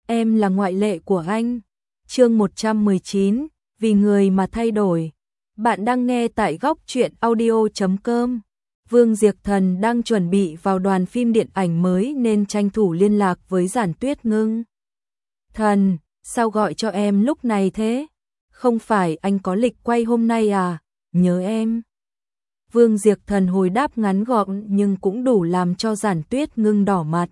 em là ngoại lệ của anh. Chương 119, vì người mà thay đổi. Bạn đang nghe tại góc truyện audio.com. Vương Diệp Thần đang chuẩn bị vào đoàn phim điện ảnh mới nên tranh thủ liên lạc với Giản Tuyết Ngưng. Thần, sao gọi cho em lúc này thế? Không phải anh có lịch quay hôm nay à? Nhớ em. Vương Diệp Thần hồi đáp ngắn gọn nhưng cũng đủ làm cho Giản Tuyết Ngưng đỏ mặt.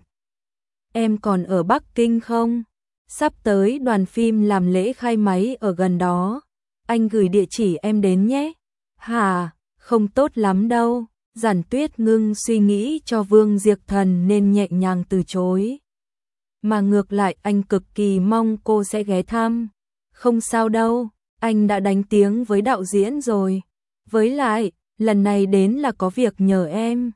Em còn ở Bắc Kinh không? Sắp tới đoàn phim làm lễ khai máy ở gần đó. Anh gửi địa chỉ em đến nhé. Hả, không tốt lắm đâu. Giản Tuyết Ngưng suy nghĩ cho Vương Diệp Thần nên nhẹ nhàng từ chối. Mà ngược lại anh cực kỳ mong cô sẽ ghé thăm. Không sao đâu, anh đã đánh tiếng với đạo diễn rồi. Với lại, lần này đến là có việc nhờ em.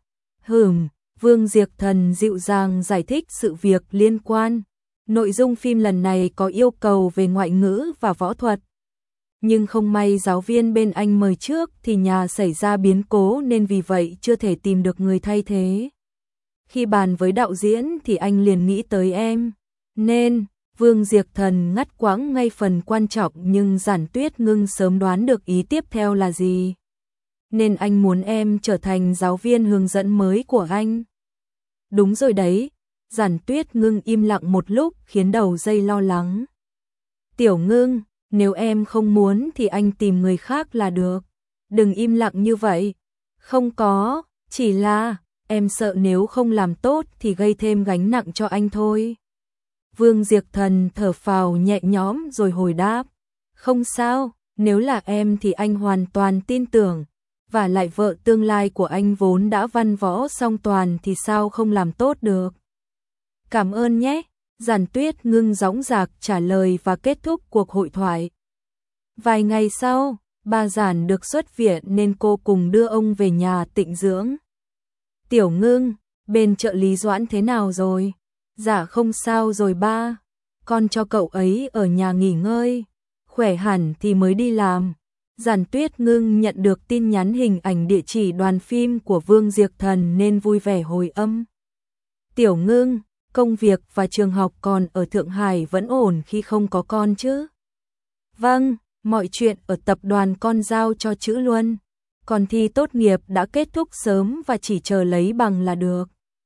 Vương Diệp Thần dịu dàng giải thích sự việc liên quan. Nội dung phim lần này có yêu cầu về ngoại ngữ và võ thuật. Nhưng không may giáo viên bên anh mời trước thì nhà xảy ra biến cố nên vì vậy chưa thể tìm được người thay thế. Khi bàn với đạo diễn thì anh liền nghĩ tới em. Nên, Vương Diệp Thần ngắt quãng ngay phần quan trọng nhưng Giản Tuyết Ngưng sớm đoán được ý tiếp theo là gì. Nên anh muốn em trở thành giáo viên hướng dẫn mới của anh. Đúng rồi đấy, Giản Tuyết Ngưng im lặng một lúc khiến đầu dây lo lắng. Tiểu Ngưng, nếu em không muốn thì anh tìm người khác là được. Đừng im lặng như vậy. Không có, chỉ là em sợ nếu không làm tốt thì gây thêm gánh nặng cho anh thôi. Vương Diệp Thần thở phào nhẹ nhõm rồi hồi đáp. Không sao, nếu là em thì anh hoàn toàn tin tưởng. Và lại vợ tương lai của anh vốn đã văn võ song toàn thì sao không làm tốt được. Cảm ơn nhé. Giản Tuyết Ngưng dõng dạc trả lời và kết thúc cuộc hội thoại. Vài ngày sau, ba Giản được xuất viện nên cô cùng đưa ông về nhà tịnh dưỡng. Tiểu Ngưng, bên trợ lý Doãn thế nào rồi? Dạ không sao rồi ba. Con cho cậu ấy ở nhà nghỉ ngơi. Khỏe hẳn thì mới đi làm. Giản Tuyết Ngưng nhận được tin nhắn hình ảnh địa chỉ đoàn phim của Vương Diệp Thần nên vui vẻ hồi âm. Tiểu Ngưng, công việc và trường học còn ở Thượng Hải vẫn ổn khi không có con chứ? Vâng, mọi chuyện ở tập đoàn con giao cho Chữ Luân. Còn thi tốt nghiệp đã kết thúc sớm và chỉ chờ lấy bằng là được.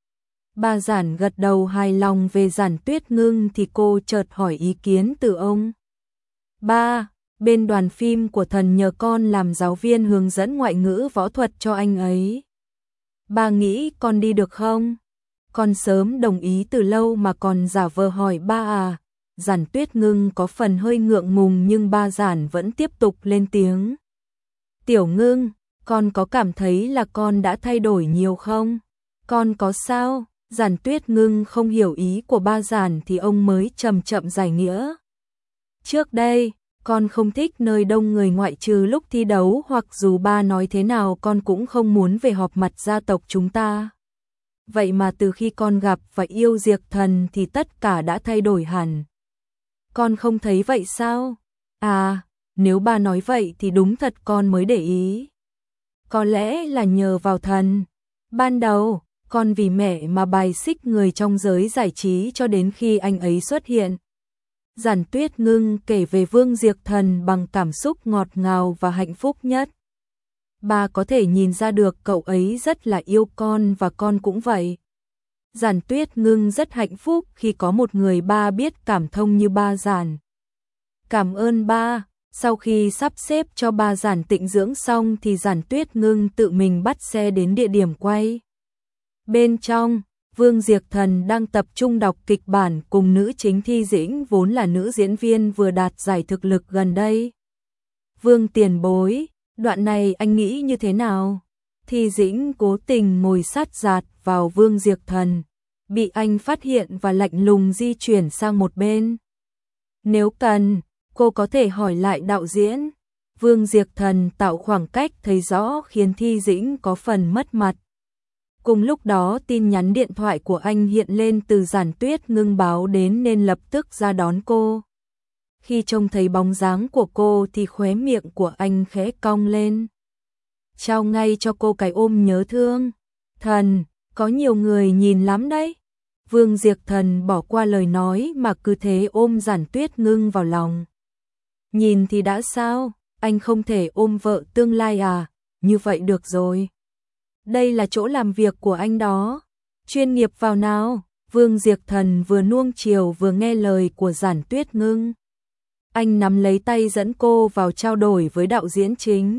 Ba Giản gật đầu hài lòng về Giản Tuyết Ngưng thì cô chợt hỏi ý kiến từ ông. Ba, bên đoàn phim của Thần nhờ con làm giáo viên hướng dẫn ngoại ngữ võ thuật cho anh ấy. Ba nghĩ con đi được không? Con sớm đồng ý từ lâu mà còn giả vờ hỏi ba à. Giản Tuyết Ngưng có phần hơi ngượng ngùng nhưng ba Giản vẫn tiếp tục lên tiếng. Tiểu Ngưng, con có cảm thấy là con đã thay đổi nhiều không? Con có sao? Giản Tuyết Ngưng không hiểu ý của ba Giản thì ông mới chậm chậm giải nghĩa. Trước đây, con không thích nơi đông người ngoại trừ lúc thi đấu hoặc dù ba nói thế nào con cũng không muốn về họp mặt gia tộc chúng ta. Vậy mà từ khi con gặp và yêu Diệp Thần thì tất cả đã thay đổi hẳn. Con không thấy vậy sao? À, nếu ba nói vậy thì đúng thật con mới để ý. Có lẽ là nhờ vào Thần. Ban đầu, con vì mẹ mà bài xích người trong giới giải trí cho đến khi anh ấy xuất hiện. Giản Tuyết Ngưng kể về Vương Diệp Thần bằng cảm xúc ngọt ngào và hạnh phúc nhất. Ba có thể nhìn ra được cậu ấy rất là yêu con và con cũng vậy. Giản Tuyết Ngưng rất hạnh phúc khi có một người ba biết cảm thông như ba Giản. Cảm ơn ba. Sau khi sắp xếp cho ba Giản tịnh dưỡng xong thì Giản Tuyết Ngưng tự mình bắt xe đến địa điểm quay. Bên trong, Vương Diệp Thần đang tập trung đọc kịch bản cùng nữ chính Thi Dĩnh vốn là nữ diễn viên vừa đạt giải thực lực gần đây. Vương tiền bối, đoạn này anh nghĩ như thế nào? Thi Dĩnh cố tình ngồi sát giạt vào Vương Diệp Thần, bị anh phát hiện và lạnh lùng di chuyển sang một bên. Nếu cần, cô có thể hỏi lại đạo diễn. Vương Diệp Thần tạo khoảng cách thấy rõ khiến Thi Dĩnh có phần mất mặt. Cùng lúc đó tin nhắn điện thoại của anh hiện lên từ Giản Tuyết Ngưng báo đến nên lập tức ra đón cô. Khi trông thấy bóng dáng của cô thì khóe miệng của anh khẽ cong lên. Trao ngay cho cô cái ôm nhớ thương. Thần, có nhiều người nhìn lắm đấy. Vương Diệp Thần bỏ qua lời nói mà cứ thế ôm Giản Tuyết Ngưng vào lòng. Nhìn thì đã sao, anh không thể ôm vợ tương lai à, như vậy được rồi. Đây là chỗ làm việc của anh đó, chuyên nghiệp vào nào. Vương Diệp Thần vừa nuông chiều vừa nghe lời của Giản Tuyết Ngưng. Anh nắm lấy tay dẫn cô vào trao đổi với đạo diễn chính.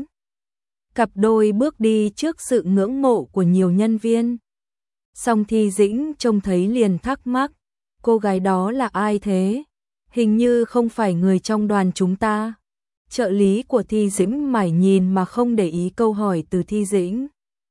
Cặp đôi bước đi trước sự ngưỡng mộ của nhiều nhân viên. Song Thi Dĩnh trông thấy liền thắc mắc, cô gái đó là ai thế? Hình như không phải người trong đoàn chúng ta. Trợ lý của Thi Dĩnh mải nhìn mà không để ý câu hỏi từ Thi Dĩnh.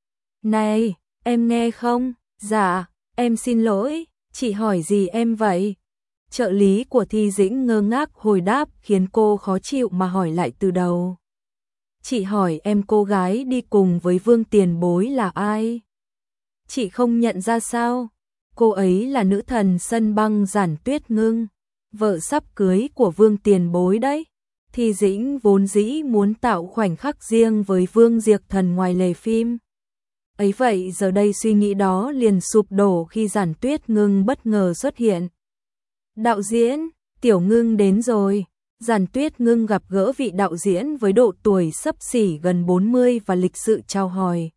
Này, em nghe không? Dạ, em xin lỗi, chị hỏi gì em vậy? Trợ lý của Thi Dĩnh ngơ ngác hồi đáp khiến cô khó chịu mà hỏi lại từ đầu. Chị hỏi em cô gái đi cùng với Vương Tiền Bối là ai? Chị không nhận ra sao? Cô ấy là nữ thần sân băng Giản Tuyết Ngưng, vợ sắp cưới của Vương Tiền Bối đấy. Thi Dĩnh vốn dĩ muốn tạo khoảnh khắc riêng với Vương Diệp Thần ngoài lề phim. Ấy vậy giờ đây suy nghĩ đó liền sụp đổ khi Giản Tuyết Ngưng bất ngờ xuất hiện. Đạo diễn, Tiểu Ngưng đến rồi. Giản Tuyết Ngưng gặp gỡ vị đạo diễn với độ tuổi xấp xỉ gần 40 và lịch sự chào hỏi.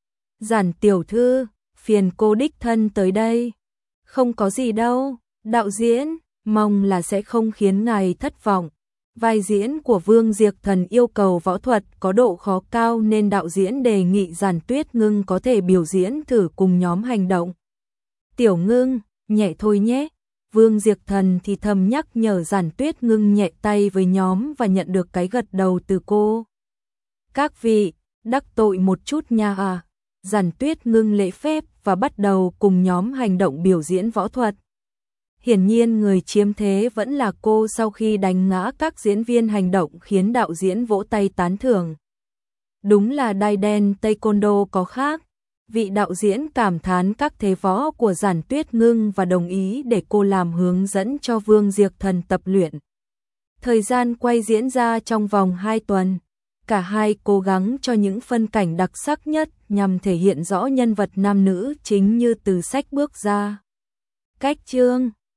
Giản tiểu thư, phiền cô đích thân tới đây. Không có gì đâu, đạo diễn, mong là sẽ không khiến ngài thất vọng. Vai diễn của Vương Diệp Thần yêu cầu võ thuật có độ khó cao nên đạo diễn đề nghị Giản Tuyết Ngưng có thể biểu diễn thử cùng nhóm hành động. Tiểu Ngưng, nhẹ thôi nhé. Vương Diệp Thần thì thầm nhắc nhở Giản Tuyết Ngưng nhẹ tay với nhóm và nhận được cái gật đầu từ cô. Các vị, đắc tội một chút nha à. Giản Tuyết Ngưng lễ phép và bắt đầu cùng nhóm hành động biểu diễn võ thuật. Hiển nhiên người chiếm thế vẫn là cô sau khi đánh ngã các diễn viên hành động khiến đạo diễn vỗ tay tán thưởng. Đúng là đai đen taekwondo có khác. Vị đạo diễn cảm thán các thế võ của Giản Tuyết Ngưng và đồng ý để cô làm hướng dẫn cho Vương Diệp Thần tập luyện. Thời gian quay diễn ra trong vòng 2 tuần. Cả hai cố gắng cho những phân cảnh đặc sắc nhất nhằm thể hiện rõ nhân vật nam nữ chính như từ sách bước ra. Cách chương